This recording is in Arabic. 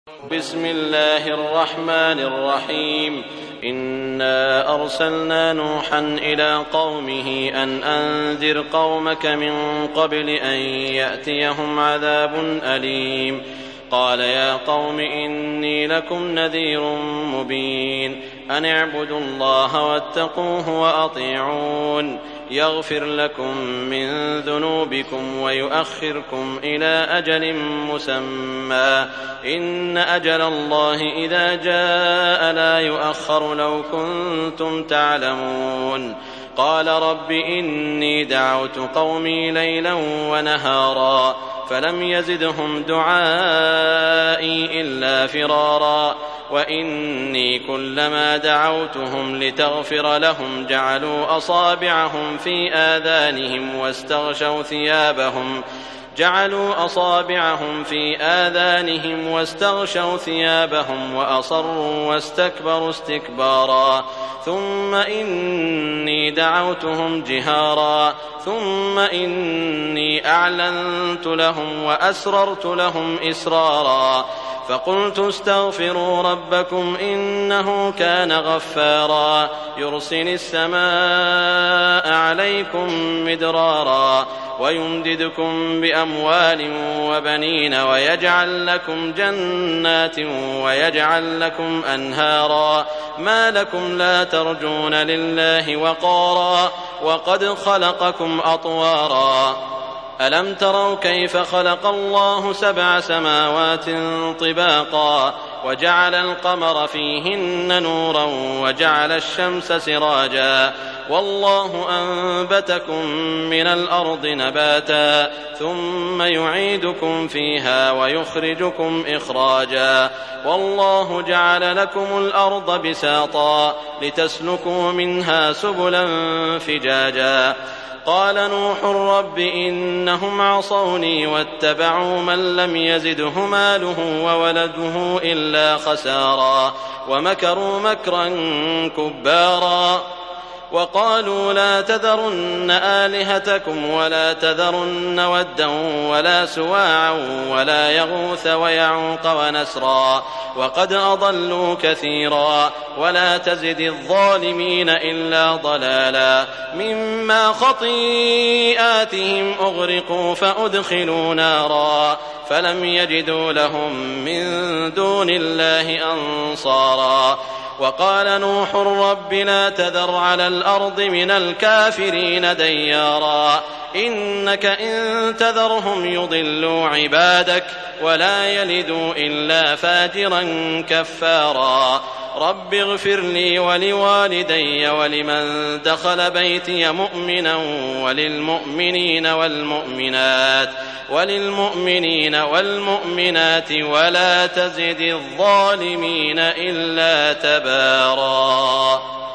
بسم الله الرحمن الرحيم. إنا أرسلنا نوحا إلى قومه أن أنذر قومك من قبل أن يأتيهم عذاب أليم. قال يا قوم إني لكم نذير مبين أن اعبدوا الله واتقوه وأطيعون يغفر لكم من ذنوبكم ويؤخركم إلى أجل مسمى إن أجل الله إذا جاء لا يؤخر لو كنتم تعلمون. قال رب إني دعوت قومي ليلا ونهارا فلم يزدهم دعائي إلا فرارا وإني كلما دعوتهم لتغفر لهم جعلوا أصابعهم في آذانهم واستغشوا ثيابهم وأصروا واستكبروا استكبارا ثم إني دعوتهم جهارا ثم إني أعلنت لهم وأسررت لهم إسرارا فقلت استغفروا ربكم إنه كان غفارا يرسل السماء عليكم مدرارا ويمددكم بأموال وبنين ويجعل لكم جنات ويجعل لكم أنهارا ما لكم لا ترجون لله وقارا وقد خلقكم أطوارا ألم تروا كيف خلق الله 7 سماوات طباقا وجعل القمر فيهن نورا وجعل الشمس سراجا والله أنبتكم من الأرض نباتا ثم يعيدكم فيها ويخرجكم إخراجا والله جعل لكم الأرض بساطا لتسلكوا منها سبلا فجاجا. قال نوح رب إنهم عصوني واتبعوا من لم يزده ماله وولده إلا خسارا ومكروا مكرا كبارا وقالوا لا تذرن آلهتكم ولا تذرن ودا ولا سواعا ولا يغوث ويعوق ونسرا وقد أضلوا كثيرا ولا تزد الظالمين إلا ضلالا مما خطيئاتهم أغرقوا فأدخلوا نارا فلم يجدوا لهم من دون الله أنصارا. وقال نوح رب لا تذر على الأرض من الكافرين ديارا إنك إن تذرهم يضلوا عبادك ولا يلدوا إلا فاجرا كفارا. رب اغفر لي ولوالدي ولمن دخل بيتي مؤمنا وللمؤمنين والمؤمنات ولا تزد الظالمين إلا تبارا.